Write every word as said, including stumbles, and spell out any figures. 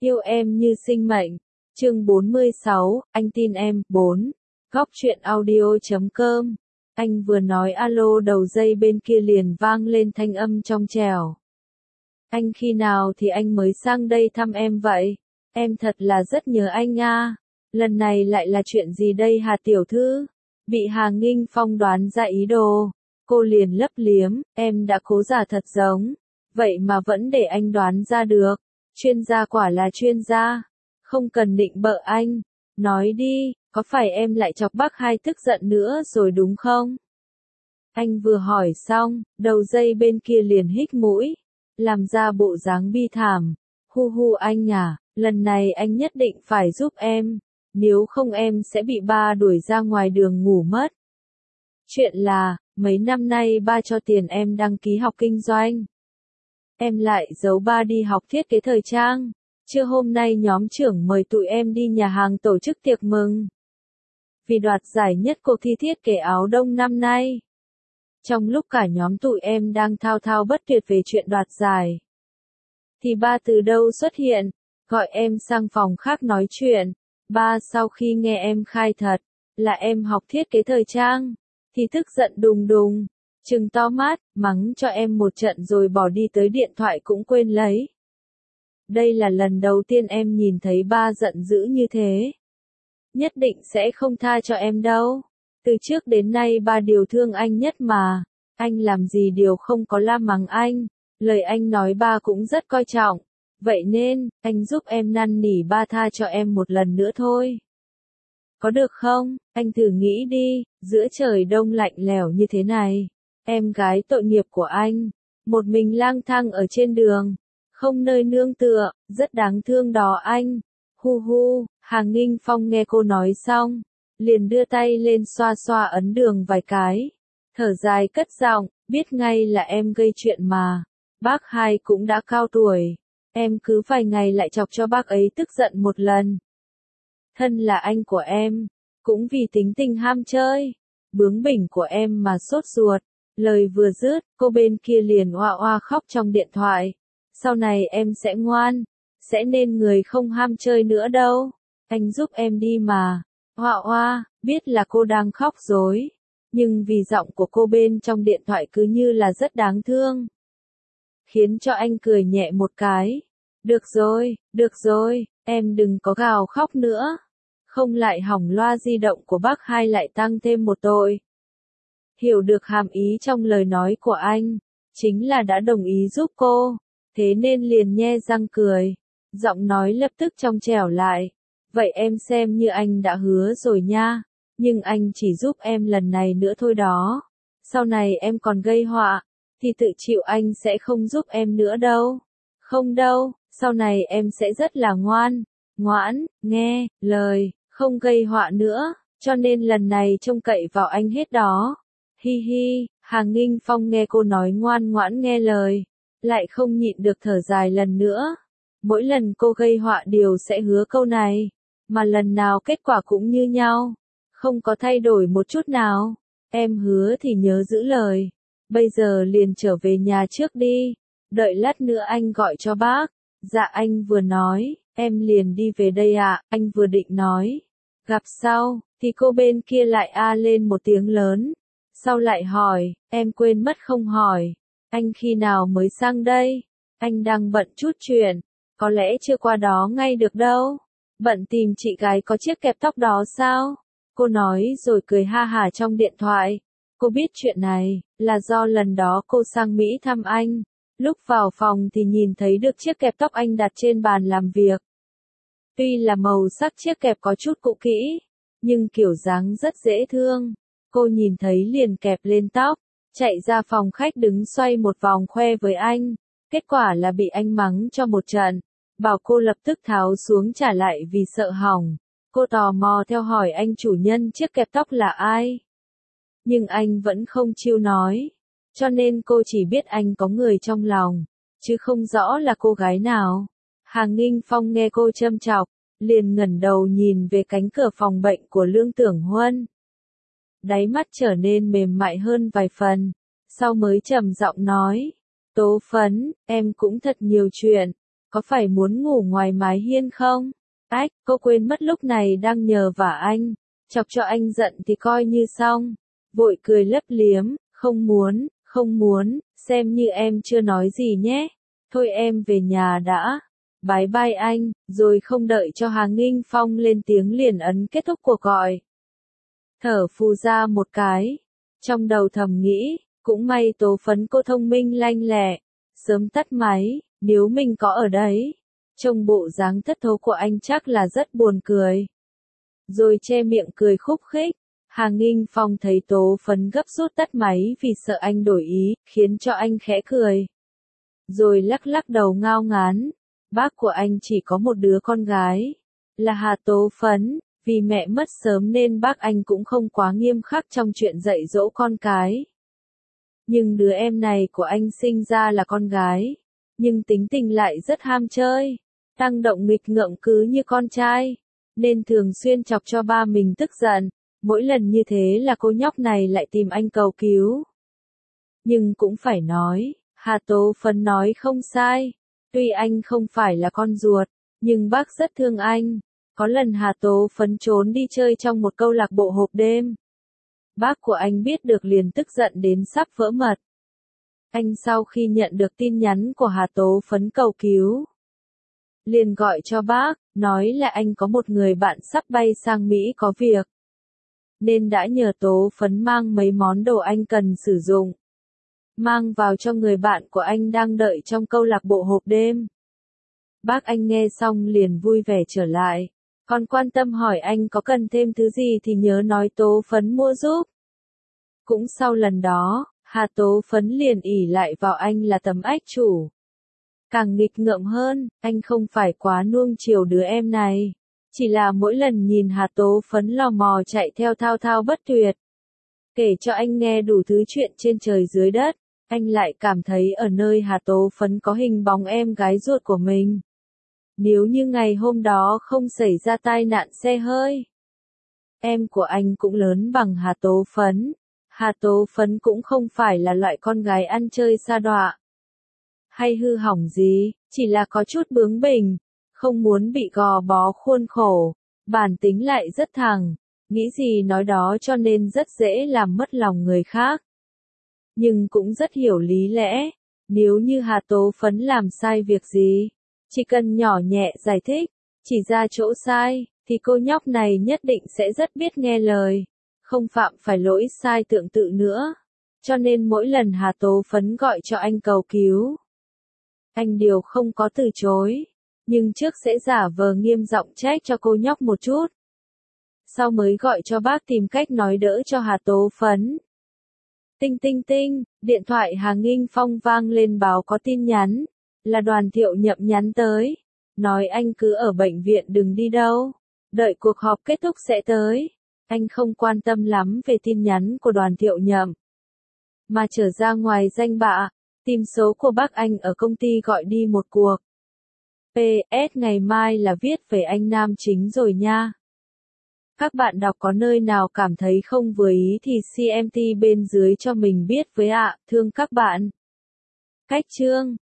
Yêu em như sinh mệnh. Chương bốn mươi sáu, anh tin em. bốn. Góc truyện audio chấm com. Anh vừa nói alo đầu dây bên kia liền vang lên thanh âm trong trẻo. Anh khi nào thì anh mới sang đây thăm em vậy? Em thật là rất nhớ anh a. Lần này lại là chuyện gì đây Hà tiểu thư? Bị Hà Nghinh Phong đoán ra ý đồ. Cô liền lấp liếm, em đã cố giả thật giống. Vậy mà vẫn để anh đoán ra được. Chuyên gia quả là chuyên gia. Không cần định bợ anh. Nói đi, có phải em lại chọc bác hai tức giận nữa rồi đúng không? Anh vừa hỏi xong, đầu dây bên kia liền hít mũi. Làm ra bộ dáng bi thảm. Hu hu anh à, lần này anh nhất định phải giúp em. Nếu không em sẽ bị ba đuổi ra ngoài đường ngủ mất. Chuyện là, mấy năm nay ba cho tiền em đăng ký học kinh doanh. Em lại giấu ba đi học thiết kế thời trang. Trưa hôm nay nhóm trưởng mời tụi em đi nhà hàng tổ chức tiệc mừng. Vì đoạt giải nhất cuộc thi thiết kế áo đông năm nay. Trong lúc cả nhóm tụi em đang thao thao bất tuyệt về chuyện đoạt giải. Thì ba từ đâu xuất hiện, gọi em sang phòng khác nói chuyện. Ba sau khi nghe em khai thật, là em học thiết kế thời trang, thì tức giận đùng đùng, trừng to mắt, mắng cho em một trận rồi bỏ đi tới điện thoại cũng quên lấy. Đây là lần đầu tiên em nhìn thấy ba giận dữ như thế. Nhất định sẽ không tha cho em đâu. Từ trước đến nay ba điều thương anh nhất mà. Anh làm gì điều không có la mắng anh. Lời anh nói ba cũng rất coi trọng. Vậy nên, anh giúp em năn nỉ ba tha cho em một lần nữa thôi. Có được không? Anh thử nghĩ đi, giữa trời đông lạnh lẽo như thế này. Em gái tội nghiệp của anh. Một mình lang thang ở trên đường. Không nơi nương tựa, rất đáng thương đó anh. Hu hu, Hà Nghinh Phong nghe cô nói xong. Liền đưa tay lên xoa xoa ấn đường vài cái. Thở dài cất giọng, biết ngay là em gây chuyện mà. Bác hai cũng đã cao tuổi. Em cứ vài ngày lại chọc cho bác ấy tức giận một lần. Thân là anh của em, cũng vì tính tình ham chơi, bướng bỉnh của em mà sốt ruột. Lời vừa dứt, cô bên kia liền oa oa khóc trong điện thoại. Sau này em sẽ ngoan, sẽ nên người không ham chơi nữa đâu. Anh giúp em đi mà. Oa oa, biết là cô đang khóc dối. Nhưng vì giọng của cô bên trong điện thoại cứ như là rất đáng thương. Khiến cho anh cười nhẹ một cái. Được rồi, được rồi, em đừng có gào khóc nữa. Không lại hỏng loa di động của bác hai lại tăng thêm một tội. Hiểu được hàm ý trong lời nói của anh, chính là đã đồng ý giúp cô, thế nên liền nhe răng cười. Giọng nói lập tức trong trẻo lại. Vậy em xem như anh đã hứa rồi nha, nhưng anh chỉ giúp em lần này nữa thôi đó. Sau này em còn gây họa, thì tự chịu anh sẽ không giúp em nữa đâu. Không đâu, sau này em sẽ rất là ngoan, ngoãn, nghe, lời, không gây họa nữa, cho nên lần này trông cậy vào anh hết đó. Hi hi, Hà Nghinh Phong nghe cô nói ngoan ngoãn nghe lời, lại không nhịn được thở dài lần nữa. Mỗi lần cô gây họa đều sẽ hứa câu này, mà lần nào kết quả cũng như nhau, không có thay đổi một chút nào. Em hứa thì nhớ giữ lời, bây giờ liền trở về nhà trước đi, đợi lát nữa anh gọi cho bác. Dạ anh vừa nói, em liền đi về đây ạ, à, anh vừa định nói. Gặp sau, thì cô bên kia lại a lên một tiếng lớn. Sau lại hỏi, em quên mất không hỏi. Anh khi nào mới sang đây? Anh đang bận chút chuyện, có lẽ chưa qua đó ngay được đâu. Bận tìm chị gái có chiếc kẹp tóc đó sao? Cô nói rồi cười ha hả trong điện thoại. Cô biết chuyện này, là do lần đó cô sang Mỹ thăm anh. Lúc vào phòng thì nhìn thấy được chiếc kẹp tóc anh đặt trên bàn làm việc. Tuy là màu sắc chiếc kẹp có chút cũ kỹ, nhưng kiểu dáng rất dễ thương. Cô nhìn thấy liền kẹp lên tóc, chạy ra phòng khách đứng xoay một vòng khoe với anh. Kết quả là bị anh mắng cho một trận, bảo cô lập tức tháo xuống trả lại vì sợ hỏng. Cô tò mò theo hỏi anh chủ nhân chiếc kẹp tóc là ai. Nhưng anh vẫn không chịu nói, cho nên cô chỉ biết anh có người trong lòng, chứ không rõ là cô gái nào. Hà Nghinh Phong nghe cô châm chọc, liền ngẩng đầu nhìn về cánh cửa phòng bệnh của Lương Tưởng Huân. Đáy mắt trở nên mềm mại hơn vài phần, sau mới trầm giọng nói, Tố Phấn, em cũng thật nhiều chuyện, có phải muốn ngủ ngoài mái hiên không? Ách, cô quên mất lúc này đang nhờ vả anh, chọc cho anh giận thì coi như xong. Vội cười lấp liếm, không muốn, không muốn, xem như em chưa nói gì nhé. Thôi em về nhà đã. Bái bai anh, rồi không đợi cho Hà Nghinh Phong lên tiếng liền ấn kết thúc cuộc gọi. Thở phù ra một cái. Trong đầu thầm nghĩ, cũng may Tố Phấn cô thông minh lanh lẹ. Sớm tắt máy, nếu mình có ở đấy. Trông bộ dáng thất thố của anh chắc là rất buồn cười. Rồi che miệng cười khúc khích. Hà Nghinh Phong thấy Tố Phấn gấp rút tắt máy vì sợ anh đổi ý, khiến cho anh khẽ cười. Rồi lắc lắc đầu ngao ngán. Bác của anh chỉ có một đứa con gái, là Hà Tố Phấn, vì mẹ mất sớm nên bác anh cũng không quá nghiêm khắc trong chuyện dạy dỗ con cái. Nhưng đứa em này của anh sinh ra là con gái, nhưng tính tình lại rất ham chơi, tăng động nghịch ngợm cứ như con trai, nên thường xuyên chọc cho ba mình tức giận. Mỗi lần như thế là cô nhóc này lại tìm anh cầu cứu. Nhưng cũng phải nói, Hà Tố Phấn nói không sai. Tuy anh không phải là con ruột, nhưng bác rất thương anh. Có lần Hà Tố Phấn trốn đi chơi trong một câu lạc bộ hộp đêm. Bác của anh biết được liền tức giận đến sắp vỡ mật. Anh sau khi nhận được tin nhắn của Hà Tố Phấn cầu cứu, liền gọi cho bác, nói là anh có một người bạn sắp bay sang Mỹ có việc. Nên đã nhờ Tố Phấn mang mấy món đồ anh cần sử dụng. Mang vào cho người bạn của anh đang đợi trong câu lạc bộ hộp đêm. Bác anh nghe xong liền vui vẻ trở lại. Còn quan tâm hỏi anh có cần thêm thứ gì thì nhớ nói Tố Phấn mua giúp. Cũng sau lần đó, Hà Tố Phấn liền ỷ lại vào anh là tấm ách chủ. Càng nghịch ngợm hơn, anh không phải quá nuông chiều đứa em này. Chỉ là mỗi lần nhìn Hà Tố Phấn lò mò chạy theo thao thao bất tuyệt. Kể cho anh nghe đủ thứ chuyện trên trời dưới đất. Anh lại cảm thấy ở nơi Hà Tố Phấn có hình bóng em gái ruột của mình. Nếu như ngày hôm đó không xảy ra tai nạn xe hơi, em của anh cũng lớn bằng Hà Tố Phấn. Hà Tố Phấn cũng không phải là loại con gái ăn chơi sa đọa hay hư hỏng gì, chỉ là có chút bướng bỉnh, không muốn bị gò bó khuôn khổ, bản tính lại rất thẳng, nghĩ gì nói đó cho nên rất dễ làm mất lòng người khác. Nhưng cũng rất hiểu lý lẽ, nếu như Hà Tố Phấn làm sai việc gì, chỉ cần nhỏ nhẹ giải thích, chỉ ra chỗ sai, thì cô nhóc này nhất định sẽ rất biết nghe lời, không phạm phải lỗi sai tương tự nữa. Cho nên mỗi lần Hà Tố Phấn gọi cho anh cầu cứu, anh đều không có từ chối, nhưng trước sẽ giả vờ nghiêm giọng trách cho cô nhóc một chút. Sau mới gọi cho bác tìm cách nói đỡ cho Hà Tố Phấn. Tinh tinh tinh, điện thoại Hà Nghinh Phong vang lên báo có tin nhắn, là Đoàn Thiệu Nhậm nhắn tới, nói anh cứ ở bệnh viện đừng đi đâu, đợi cuộc họp kết thúc sẽ tới. Anh không quan tâm lắm về tin nhắn của Đoàn Thiệu Nhậm, mà trở ra ngoài danh bạ, tìm số của bác anh ở công ty gọi đi một cuộc. pê ét ngày mai là viết về anh nam chính rồi nha. Các bạn đọc có nơi nào cảm thấy không vừa ý thì xê em tê bên dưới cho mình biết với ạ, thương các bạn. Cách chương